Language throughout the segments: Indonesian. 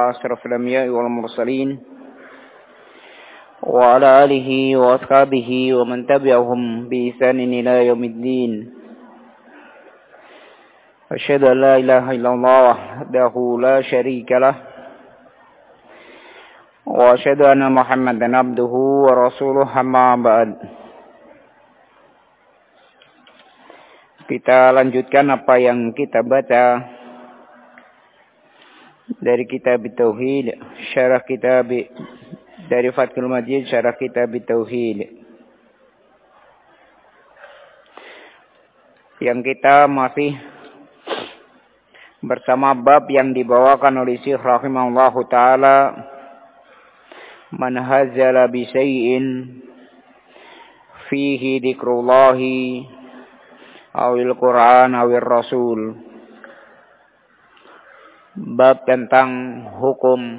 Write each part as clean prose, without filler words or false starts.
أشرف الأنبياء والمرسلين وعلى آله وأصحابه ومن تبعهم بإحسان إلى يوم الدين. أشهد أن لا إله إلا الله وحده لا شريك له وأشهد أن محمدا عبده ورسوله أما بعد. Kita lanjutkan apa yang kita baca dari kitab Tauhid, syarah kitab dari Fathul Majid, syarah kitab Tauhid. Yang kita masih bersama bab yang dibawakan oleh Syekh rahimahullahu taala, man hazala bi syai'in fihi dzikrullahi awil Quran awil Rasul. Bab tentang hukum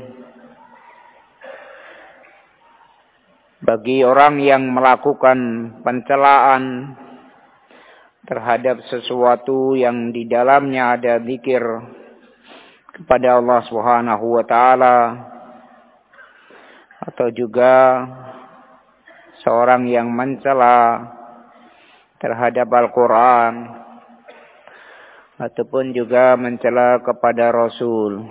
bagi orang yang melakukan pencelaan terhadap sesuatu yang di dalamnya ada zikir kepada Allah Subhanahu wa taala, atau juga seorang yang mencela terhadap Al-Quran, ataupun juga mencela kepada Rasul.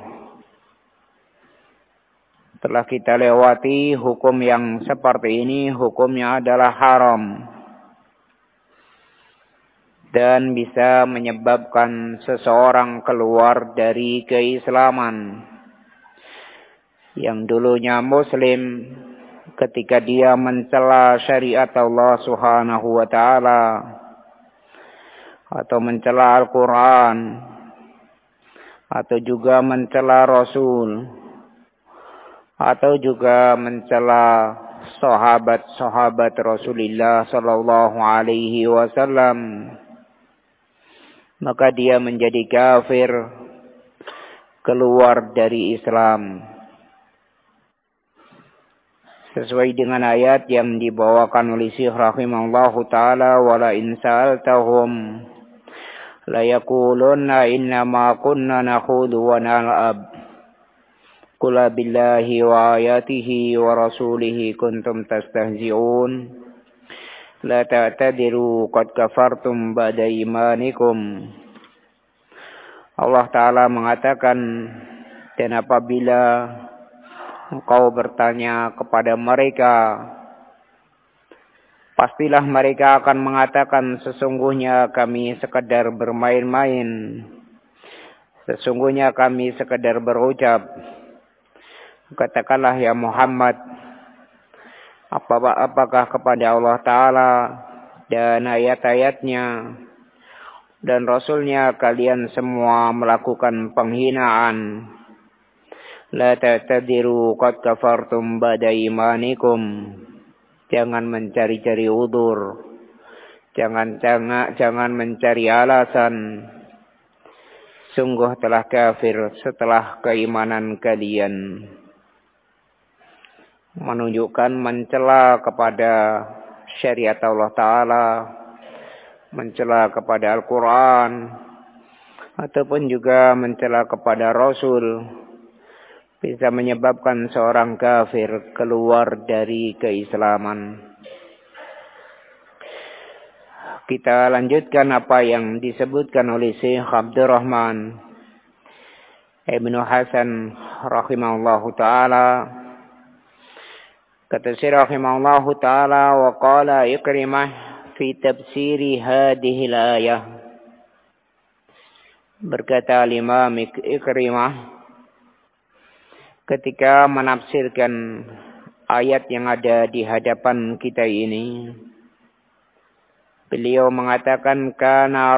Telah kita lewati hukum yang seperti ini, hukumnya adalah haram dan bisa menyebabkan seseorang keluar dari keislaman. Yang dulunya Muslim, ketika dia mencela syariat Allah Subhanahu wa taala atau mencela Al-Quran atau juga mencela Rasul atau juga mencela sahabat-sahabat Rasulullah sallallahu alaihi wasallam, maka dia menjadi kafir, keluar dari Islam. Sesuai dengan ayat yang dibawakan oleh Syekh rahimahullahu taala, wala in sa'altahum la yaqulunna inna ma kunna nakhudu wa nal'ab qul billahi wa ayatihi wa rasulihi kuntum tastahzi'un la ta'tadiru qad kafartum ba'da imanikum. Allah taala mengatakan, dan apabila engkau bertanya kepada mereka, pastilah mereka akan mengatakan, sesungguhnya kami sekadar bermain-main, sesungguhnya kami sekadar berucap. Katakanlah ya Muhammad, apakah kepada Allah Ta'ala dan ayat-ayatnya dan Rasulnya kalian semua melakukan penghinaan? La ta'tadiru qad kafartum ba'da imanikum. Jangan mencari-cari udzur, jangan mencari alasan. Sungguh telah kafir setelah keimanan kalian. Menunjukkan mencela kepada syariat Allah Ta'ala, mencela kepada Al-Quran, ataupun juga mencela kepada Rasul, bisa menyebabkan seorang kafir keluar dari keislaman. Kita lanjutkan apa yang disebutkan oleh Syekh Abdurrahman Ibnu Hasan rahimahullahu ta'ala. Kata Syekh rahimahullahu ta'ala, wa qala Ikrimah fi tafsiri hadhihi al-ayah. Berkata Imam Ikrimah ketika menafsirkan ayat yang ada di hadapan kita ini, beliau mengatakan, kana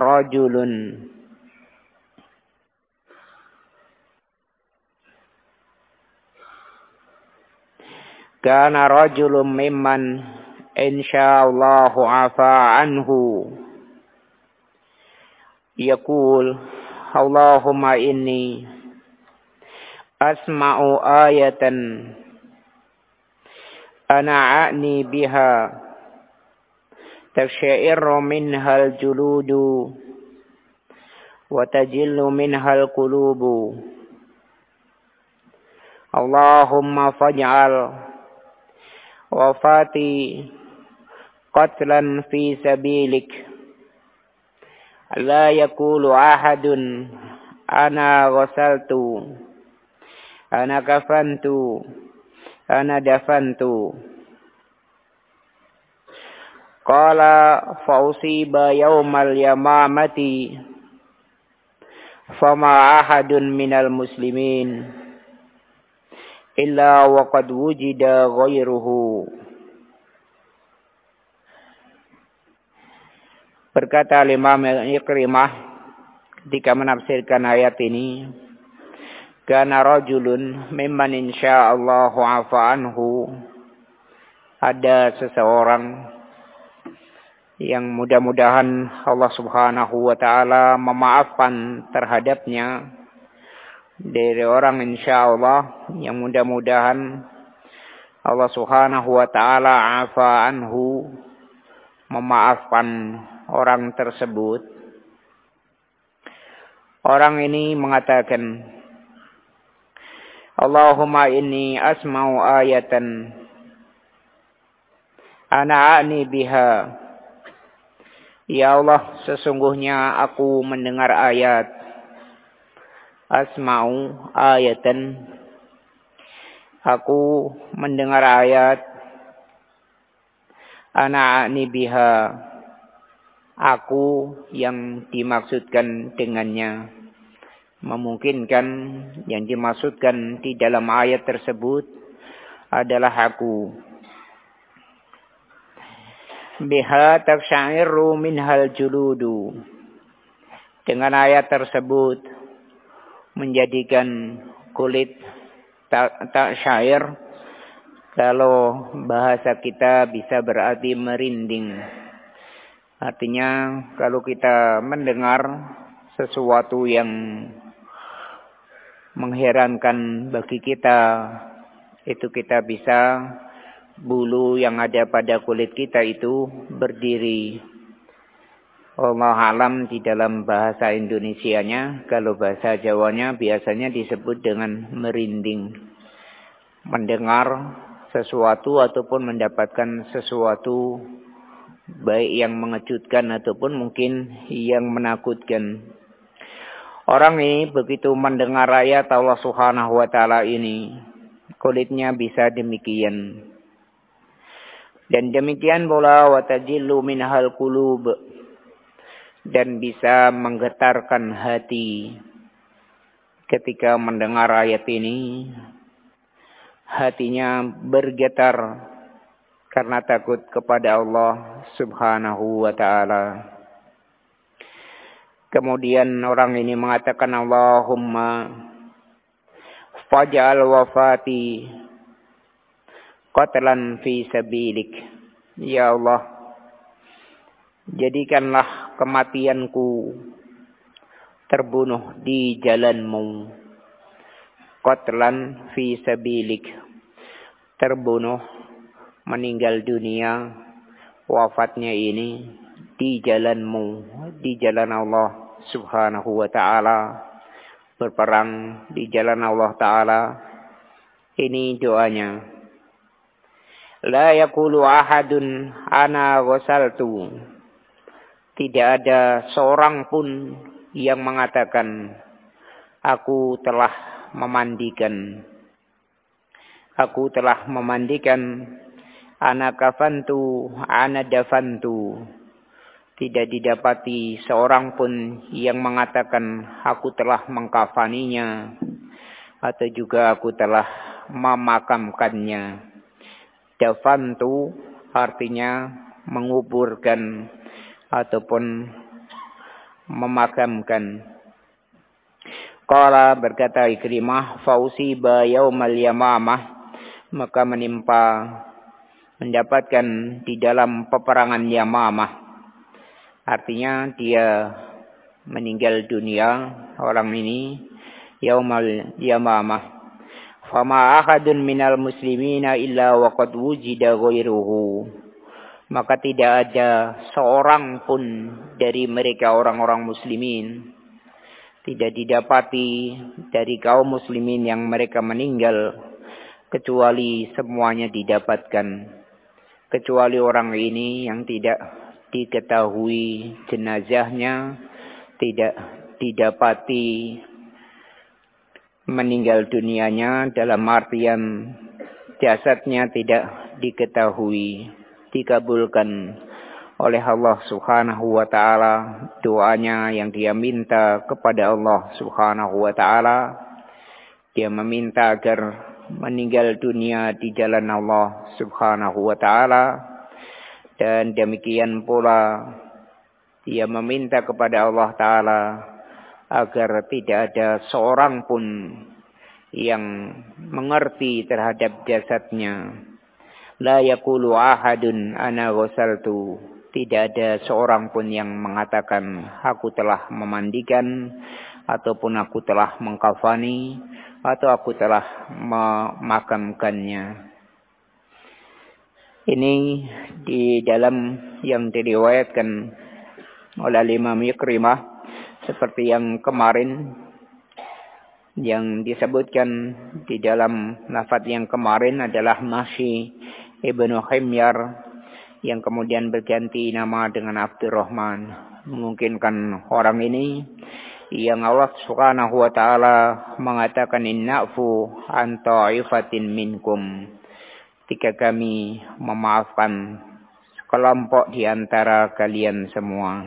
rajulun mimman insyaallahu afa anhu yaqul Allahumma inni asma'u ayatan ana a'ni biha tashairu minhal juludu wa tajillu minhal qulubu Allahumma faj'al wafati qatlan fi sabilik la yaqulu ahadun ana ghasaltu ana kafantu ana dafantu. Qala fausiba yaumal yamamati fama ahadun minal muslimin illa waqad wujida ghairuhu. Berkata Imam Ikrimah ketika menafsirkan ayat ini, kana rajulun mimman insyaallahu afa anhu, ada seseorang yang mudah-mudahan Allah Subhanahu wa taala memaafkan terhadapnya, dari orang insyaallah yang mudah-mudahan Allah Subhanahu wa taala afa anhu, memaafkan orang tersebut. Orang ini mengatakan, Allahumma inni asma'u ayatan ana a'ni biha. Ya Allah, sesungguhnya aku mendengar ayat. Asma'u ayatan, aku mendengar ayat. Ana a'ni biha, aku yang dimaksudkan dengannya. Memungkinkan yang dimaksudkan di dalam ayat tersebut adalah aku. Biha taksyairu minhal juludu. Dengan ayat tersebut menjadikan kulit tak syair, kalau bahasa kita bisa berarti merinding. Artinya kalau kita mendengar sesuatu yang mengherankan bagi kita, itu kita bisa bulu yang ada pada kulit kita itu berdiri. Allah alam di dalam bahasa Indonesianya, kalau bahasa Jawanya biasanya disebut dengan merinding. Mendengar sesuatu ataupun mendapatkan sesuatu, baik yang mengejutkan ataupun mungkin yang menakutkan. Orang ini begitu mendengar ayat Allah Subhanahu wa taala ini, kulitnya bisa demikian. Dan demikian pula wa tajillu minhal qulub, dan bisa menggetarkan hati ketika mendengar ayat ini. Hatinya bergetar karena takut kepada Allah Subhanahu wa ta'ala. Kemudian orang ini mengatakan, Allahumma faj'al wafati qatlan fi sabilik. Ya Allah, jadikanlah kematianku terbunuh di jalanmu. Qatlan fi sabilik, terbunuh, meninggal dunia, wafatnya ini di jalanmu, di jalan Allah Subhanahu wa ta'ala, berperang di jalan Allah ta'ala. Ini doanya. La yaqulu ahadun ana ghasaltu, tidak ada seorang pun yang mengatakan aku telah memandikan. Aku telah memandikan. Ana kafantu, ana dafantu. Tidak didapati seorang pun yang mengatakan aku telah mengkafaninya atau juga aku telah memakamkannya. Dafantu artinya menguburkan ataupun memakamkan. Qala, berkata Ikrimah, fausiba yaumal yamamah, maka mendapatkan di dalam peperangan Yamamah. Artinya dia meninggal dunia, orang ini yaumal yamamah. Fama ahadun minal muslimina illa waqad wujida ghairuhu, maka tidak ada seorang pun dari mereka orang-orang muslimin, tidak didapati dari kaum muslimin yang mereka meninggal kecuali semuanya didapatkan, kecuali orang ini yang tidak diketahui jenazahnya, tidak didapati meninggal dunianya, dalam artian jasadnya tidak diketahui, dikabulkan oleh Allah Subhanahu wa taala doanya yang dia minta kepada Allah Subhanahu wa taala. Dia meminta agar meninggal dunia di jalan Allah Subhanahu wa taala, dan demikian pula dia meminta kepada Allah taala agar tidak ada seorang pun yang mengerti terhadap jasadnya. La yaqulu ahadun ana ghasaltu. Tidak ada seorang pun yang mengatakan aku telah memandikan, ataupun aku telah mengkafani, atau aku telah memakamkannya. Ini di dalam yang diriwayatkan oleh Imam Ikrimah, seperti yang kemarin yang disebutkan di dalam lafaz yang kemarin adalah Masyi Ibnu Himyar, yang kemudian berganti nama dengan Abdurrahman. Memungkinkan orang ini yang Allah Subhanahu wa taala mengatakan inna'fu an ta'ifatin minkum, ketika kami memaafkan kelompok di antara kalian semua.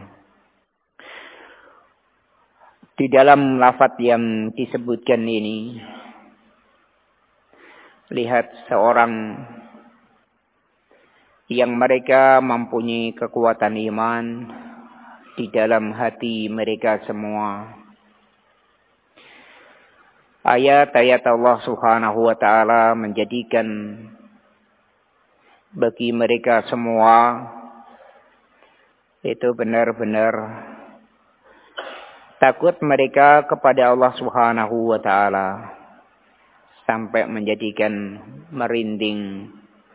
Di dalam lafaz yang disebutkan ini, lihat seorang yang mereka mempunyai kekuatan iman di dalam hati mereka semua. Ayat-ayat Allah Subhanahu wa taala menjadikan bagi mereka semua itu benar-benar takut mereka kepada Allah Subhanahu wa taala, sampai menjadikan merinding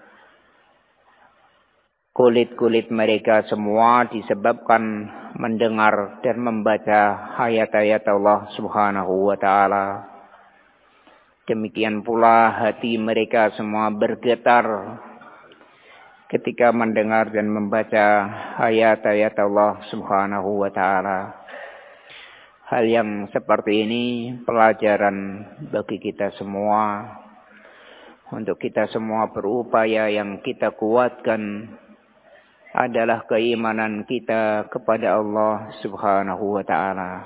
kulit-kulit mereka semua disebabkan mendengar dan membaca ayat-ayat Allah Subhanahu wa taala. Demikian pula hati mereka semua bergetar ketika mendengar dan membaca ayat-ayat Allah Subhanahu wa taala. Hal yang seperti ini pelajaran bagi kita semua, untuk kita semua berupaya. Yang kita kuatkan adalah keimanan kita kepada Allah Subhanahu wa taala.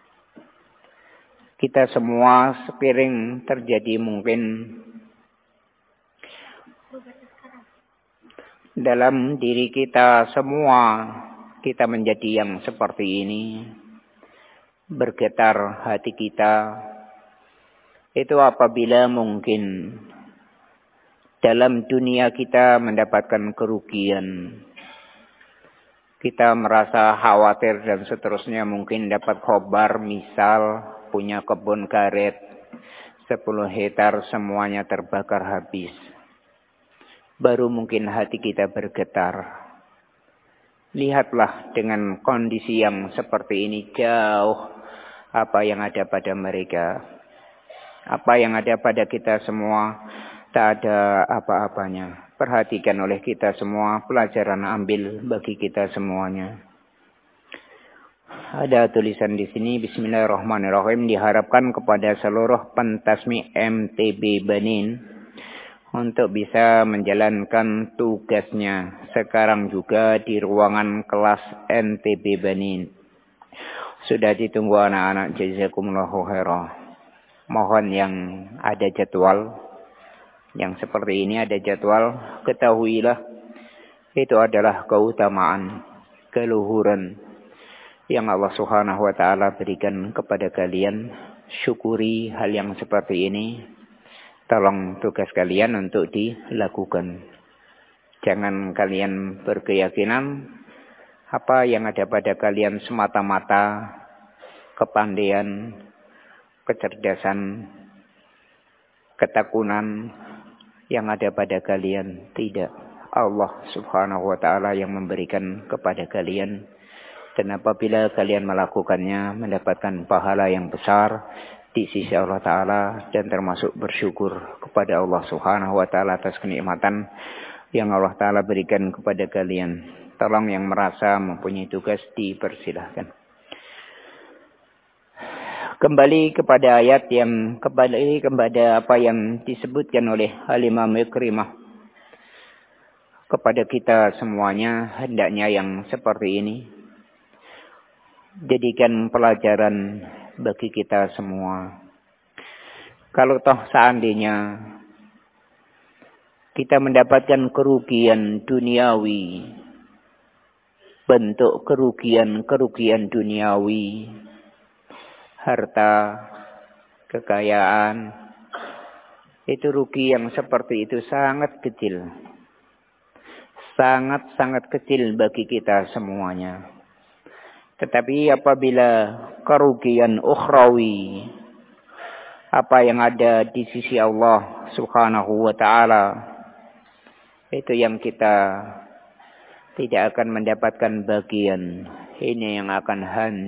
Kita semua sepiring terjadi mungkin dalam diri kita semua, kita menjadi yang seperti ini. Bergetar hati kita itu apabila mungkin dalam dunia kita mendapatkan kerugian, kita merasa khawatir dan seterusnya. Mungkin dapat khobar, misal punya kebun karet 10 hektar semuanya terbakar habis. Baru mungkin hati kita bergetar. Lihatlah dengan kondisi yang seperti ini, jauh apa yang ada pada mereka. Apa yang ada pada kita semua tak ada apa-apanya. Perhatikan oleh kita semua, pelajaran ambil bagi kita semuanya. Ada tulisan di sini, Bismillahirrahmanirrahim, diharapkan kepada seluruh pentasmi MTB Benin untuk bisa menjalankan tugasnya sekarang juga di ruangan kelas MTB Benin. Sudah ditunggu anak-anak, jazakumullahu khairan. Mohon yang ada jadwal yang seperti ini, ada jadwal, ketahuilah itu adalah keutamaan, keluhuran yang Allah Subhanahu wa taala berikan kepada kalian. Syukuri hal yang seperti ini. Tolong tugas kalian untuk dilakukan. Jangan kalian berkeyakinan apa yang ada pada kalian semata-mata kepandaian, kecerdasan, ketakunan yang ada pada kalian. Tidak. Allah Subhanahu wa taala yang memberikan kepada kalian. Dan apabila kalian melakukannya, mendapatkan pahala yang besar di sisi Allah Ta'ala, dan termasuk bersyukur kepada Allah Subhanahu wa Ta'ala atas kenikmatan yang Allah Ta'ala berikan kepada kalian. Tolong yang merasa mempunyai tugas dipersilahkan. Kembali kepada ayat yang kepada apa yang disebutkan oleh Al-Imam Ikrimah kepada kita semuanya, hendaknya yang seperti ini jadikan pelajaran bagi kita semua. Kalau toh seandainya kita mendapatkan kerugian duniawi, bentuk kerugian duniawi, harta, kekayaan, itu rugi yang seperti itu sangat kecil. Sangat-sangat kecil bagi kita semuanya. Tetapi apabila kerugian ukhrawi, apa yang ada di sisi Allah Subhanahu wa Ta'ala, itu yang kita tidak akan mendapatkan bagian. Ini yang akan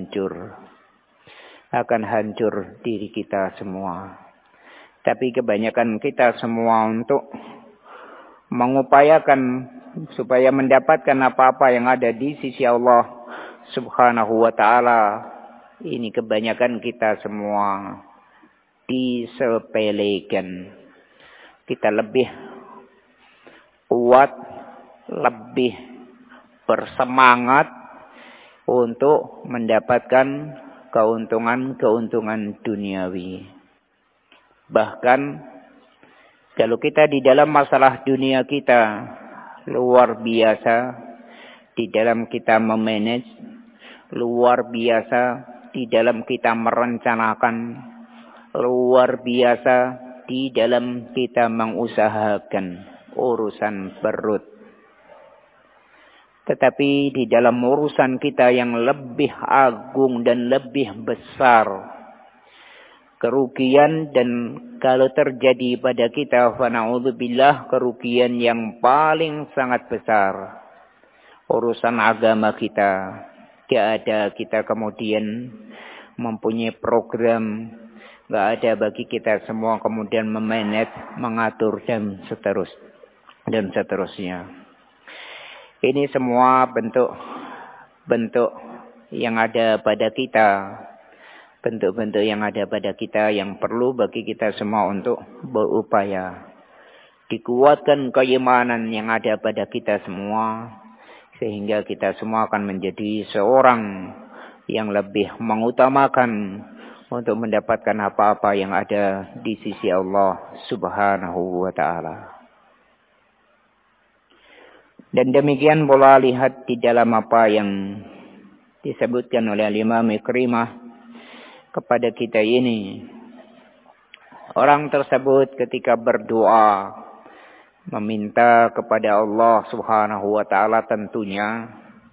hancur diri kita semua. Tapi kebanyakan kita semua untuk mengupayakan supaya mendapatkan apa-apa yang ada di sisi Allah Subhanahu wa Ta'ala, ini kebanyakan kita semua disepelekan. Kita lebih kuat, lebih bersemangat untuk mendapatkan keuntungan duniawi. Bahkan kalau kita di dalam masalah dunia kita luar biasa, di dalam kita memanage, luar biasa di dalam kita merencanakan, luar biasa di dalam kita mengusahakan urusan perut. Tetapi di dalam urusan kita yang lebih agung dan lebih besar, kerugian, dan kalau terjadi pada kita, fa na'udzubillah, kerugian yang paling sangat besar, urusan agama kita. Tidak ada kita kemudian mempunyai program, tidak ada bagi kita semua kemudian memanage, mengatur, dan seterusnya. Ini semua bentuk yang ada pada kita, bentuk-bentuk yang ada pada kita yang perlu bagi kita semua untuk berupaya. Dikuatkan keimanan yang ada pada kita semua, sehingga kita semua akan menjadi seorang yang lebih mengutamakan untuk mendapatkan apa-apa yang ada di sisi Allah Subhanahu wa Ta'ala. Dan demikian pula lihat di dalam apa yang disebutkan oleh Imam Ikrimah kepada kita ini. Orang tersebut ketika berdoa meminta kepada Allah Subhanahu wa Ta'ala, tentunya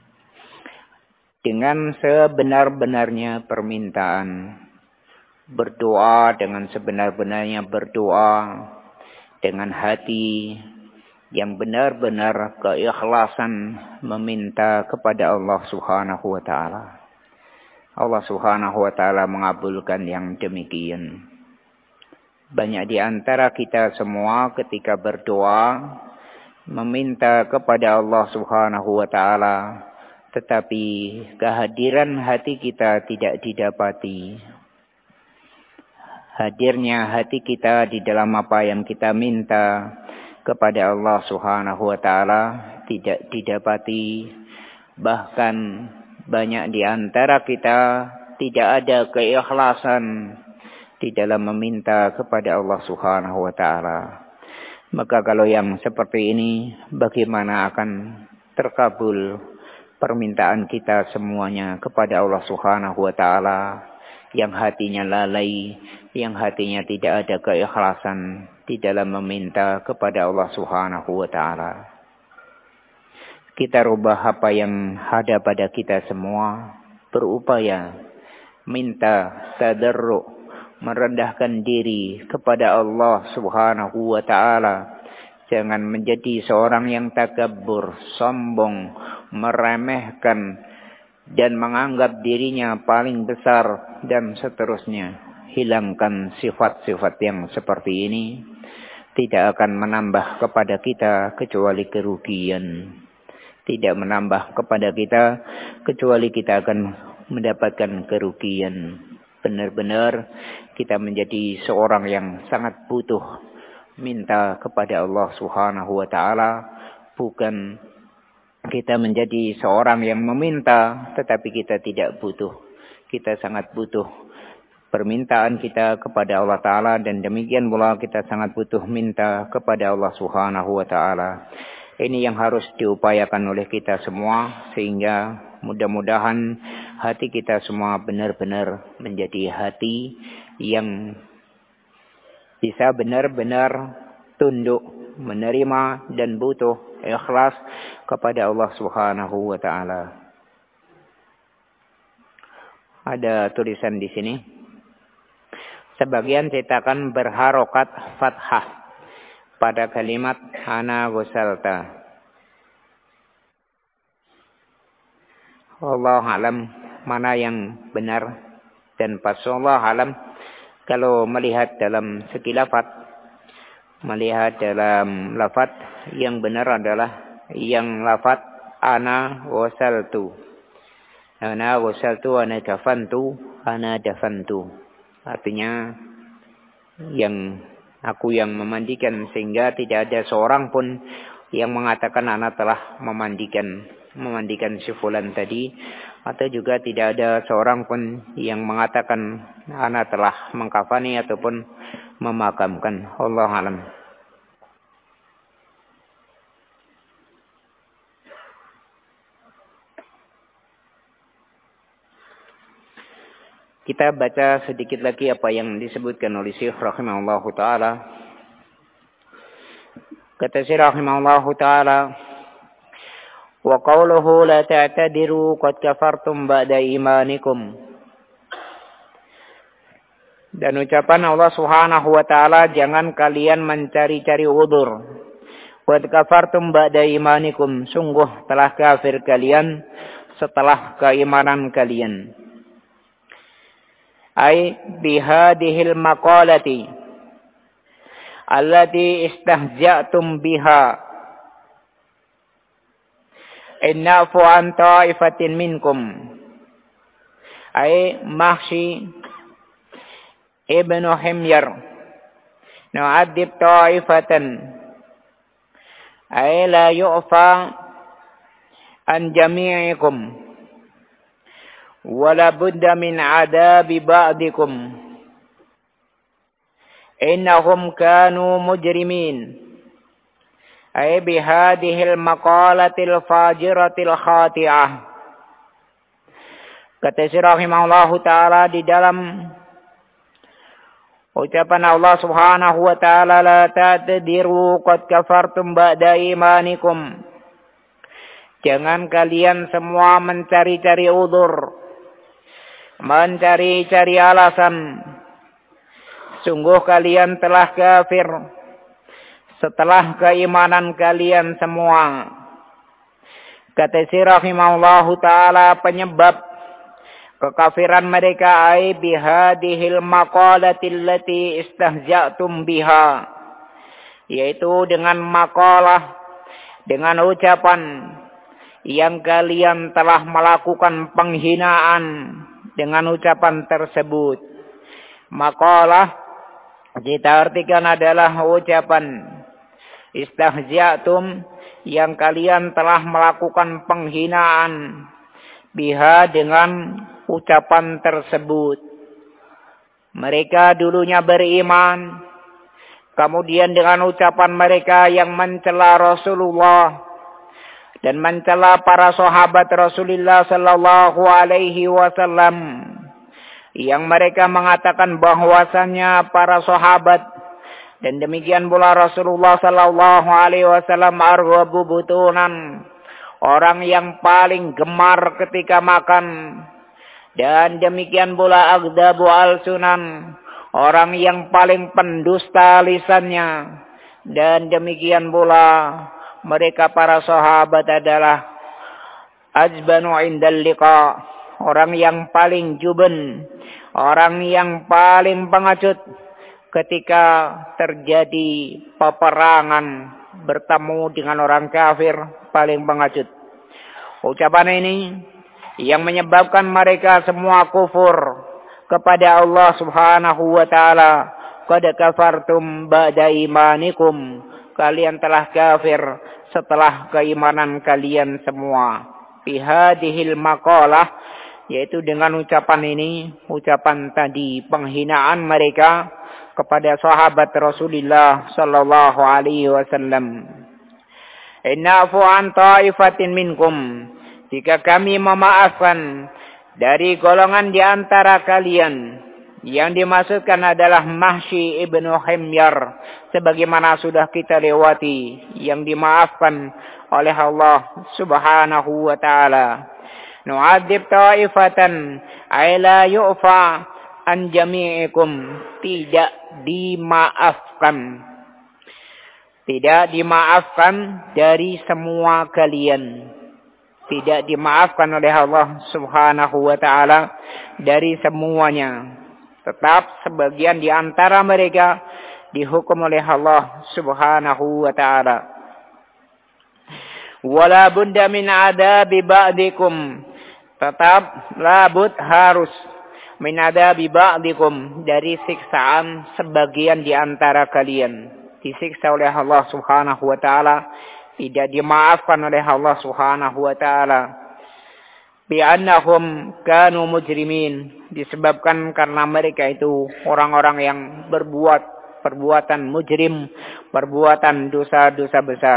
dengan sebenar-benarnya permintaan. Berdoa dengan sebenar-benarnya berdoa, dengan hati yang benar-benar keikhlasan meminta kepada Allah Subhanahu wa Ta'ala. Allah Subhanahu wa Ta'ala mengabulkan yang demikian. Banyak di antara kita semua ketika berdoa meminta kepada Allah Subhanahu wa Ta'ala, tetapi kehadiran hati kita tidak didapati. Hadirnya hati kita di dalam apa yang kita minta kepada Allah Subhanahu wa Ta'ala tidak didapati. Bahkan banyak di antara kita tidak ada keikhlasan di dalam meminta kepada Allah Subhanahu wa Ta'ala. Maka kalau yang seperti ini, bagaimana akan terkabul permintaan kita semuanya kepada Allah Subhanahu wa Ta'ala, yang hatinya lalai, yang hatinya tidak ada keikhlasan di dalam meminta kepada Allah Subhanahu wa Ta'ala. Kita rubah apa yang ada pada kita semua, berupaya minta tadarru', merendahkan diri kepada Allah Subhanahu wa Ta'ala. Jangan menjadi seorang yang takabur, sombong, meremehkan, dan menganggap dirinya paling besar, dan seterusnya. hilangkan sifat-sifat yang seperti ini, tidak akan menambah kepada kita kecuali kerugian. Tidak menambah kepada kita kecuali kita akan mendapatkan kerugian. Benar-benar kita menjadi seorang yang sangat butuh minta kepada Allah Subhanahu wa taala, bukan kita menjadi seorang yang meminta tetapi kita tidak butuh. Kita sangat butuh permintaan kita kepada Allah Ta'ala, dan demikian pula kita sangat butuh minta kepada Allah Subhanahu wa Ta'ala. Ini yang harus diupayakan oleh kita semua, sehingga mudah-mudahan hati kita semua benar-benar menjadi hati yang bisa benar-benar tunduk, menerima dan butuh ikhlas kepada Allah Subhanahu wa Ta'ala. Ada tulisan di sini. Sebagian cetakan berharokat fathah pada kalimat ana ghusalta. Allah alam mana yang benar dan pas. Allah alam kalau melihat dalam segi lafaz, melihat dalam lafaz yang benar adalah yang lafaz ana ghusaltu. Ana ghusaltu, ana dafantu, ana dafantu. Artinya yang aku yang memandikan, sehingga tidak ada seorang pun yang mengatakan anak telah memandikan si fulan tadi, atau juga tidak ada seorang pun yang mengatakan anak telah mengkafani ataupun memakamkan. Allah alam. Kita baca sedikit lagi apa yang disebutkan oleh Syekh rahimahullahu taala. Kata Syekh rahimahullahu taala, wa qawluhu la ta'tadiru qad kafartum ba'da imanikum. Dan ucapan Allah Subhanahu wa taala, jangan kalian mencari-cari udzur. Qad kafartum ba'da imanikum, sungguh telah kafir kalian setelah keimanan kalian. Ay bihadihil maqalati allati istahja'tum biha innafu an ta'ifatin minkum. Ay Mahshi ibnu Himyar nu'adib ta'ifatan ay la yu'fa an jami'ikum wala budda min adabi ba'dikum innahum kanu mujrimin. Ay bihadihil maqalatil fajiratil khati'ah. Kata Syekh rahimahullahu ta'ala di dalam ucapan Allah Subhanahu wa ta'ala, la ta'tadiru qad kafartum ba'da imanikum. Jangan kalian semua mencari-cari udzur, mencari-cari alasan. Sungguh kalian telah kafir setelah keimanan kalian semua. Kata Syekh rahimahullahu ta'ala, penyebab kekafiran mereka ay bihadihil maqalatil lati istahja'tum biha, yaitu dengan maqalah, dengan ucapan yang kalian telah melakukan penghinaan dengan ucapan tersebut. Maqalah kita artikan adalah ucapan. Istahja'tum yang kalian telah melakukan penghinaan biha dengan ucapan tersebut. Mereka dulunya beriman, kemudian dengan ucapan mereka yang mencela Rasulullah dan mencela para sahabat Rasulullah sallallahu alaihi wasallam, yang mereka mengatakan bahwasannya para sahabat dan demikian pula Rasulullah sallallahu alaihi wasallam arghabu butunan, orang yang paling gemar ketika makan, dan demikian pula agdabu alsunan, orang yang paling pendusta lisannya, dan demikian pula mereka para sahabat adalah ajbanu indal liqa, orang yang paling juben, orang yang paling pengecut ketika terjadi peperangan bertemu dengan orang kafir, paling pengecut. Ucapan ini yang menyebabkan mereka semua kufur kepada Allah Subhanahu wa taala. Qad kafartum ba'da imanikum. Kalian telah kafir setelah keimanan kalian semua. Fi hadhil maqalah, yaitu dengan ucapan ini, ucapan tadi penghinaan mereka kepada sahabat Rasulullah sallallahu alaihi wasallam. Innafu an ta'ifatin minkum, jika kami memaafkan dari golongan di antara kalian, yang dimaksudkan adalah Mahsy ibnu Himyar, sebagaimana sudah kita lewati, yang dimaafkan oleh Allah Subhanahu wa taala. Nu'adzib ta'ifatan ay la yu'fa an jami'ikum, tidak dimaafkan. Tidak dimaafkan dari semua kalian. Tidak dimaafkan oleh Allah Subhanahu wa taala dari semuanya. Tetap sebagian di antara mereka dihukum oleh Allah Subhanahu wa taala. Wala budda min adabi ba'dikum, tetap labud harus min adabi ba'dikum, dari siksaan sebagian di antara kalian. Disiksa oleh Allah Subhanahu wa taala, tidak dimaafkan oleh Allah Subhanahu wa taala. Bi'annahum kanu mujrimin, disebabkan karena mereka itu orang-orang yang berbuat perbuatan mujrim, perbuatan dosa-dosa besar.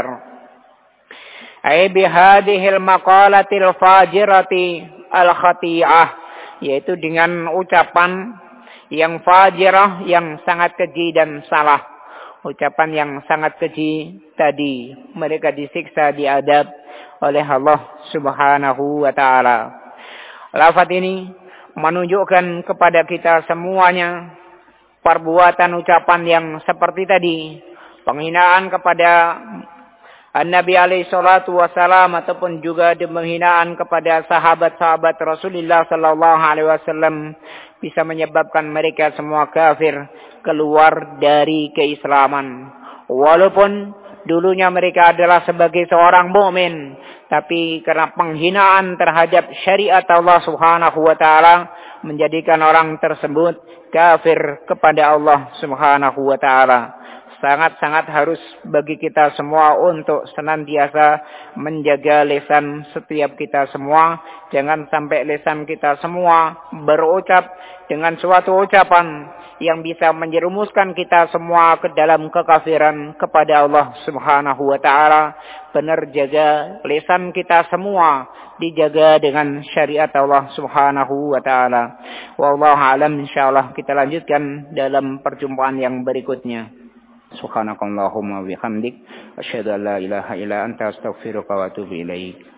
Ai bihadhil maqalatil fajirati al khati'ah, yaitu dengan ucapan yang fajirah, yang sangat keji dan salah. Ucapan yang sangat keji tadi, mereka disiksa, diadab oleh Allah Subhanahu wa taala. Lafaz ini menunjukkan kepada kita semuanya perbuatan ucapan yang seperti tadi, penghinaan kepada Nabi alaihi salatu wasalam, ataupun juga penghinaan kepada sahabat-sahabat Rasulullah sallallahu alaihi wasallam, bisa menyebabkan mereka semua kafir, keluar dari keislaman. Walaupun dulunya mereka adalah sebagai seorang mukmin, tapi karena penghinaan terhadap syariat Allah Subhanahu wa taala menjadikan orang tersebut kafir kepada Allah Subhanahu wa taala. Sangat-sangat harus bagi kita semua untuk senantiasa menjaga lisan setiap kita semua. Jangan sampai lisan kita semua berucap dengan suatu ucapan yang bisa menjerumuskan kita semua ke dalam kekafiran kepada Allah Subhanahu wa taala. Benar jaga lisan kita semua, dijaga dengan syariat Allah Subhanahu wa taala. Wallahu alam, insyaallah kita lanjutkan dalam perjumpaan yang berikutnya. Subhanakallahumma wa bihamdik, asyhadu an la ilaha illa anta, astaghfiruka wa atubu ilaik.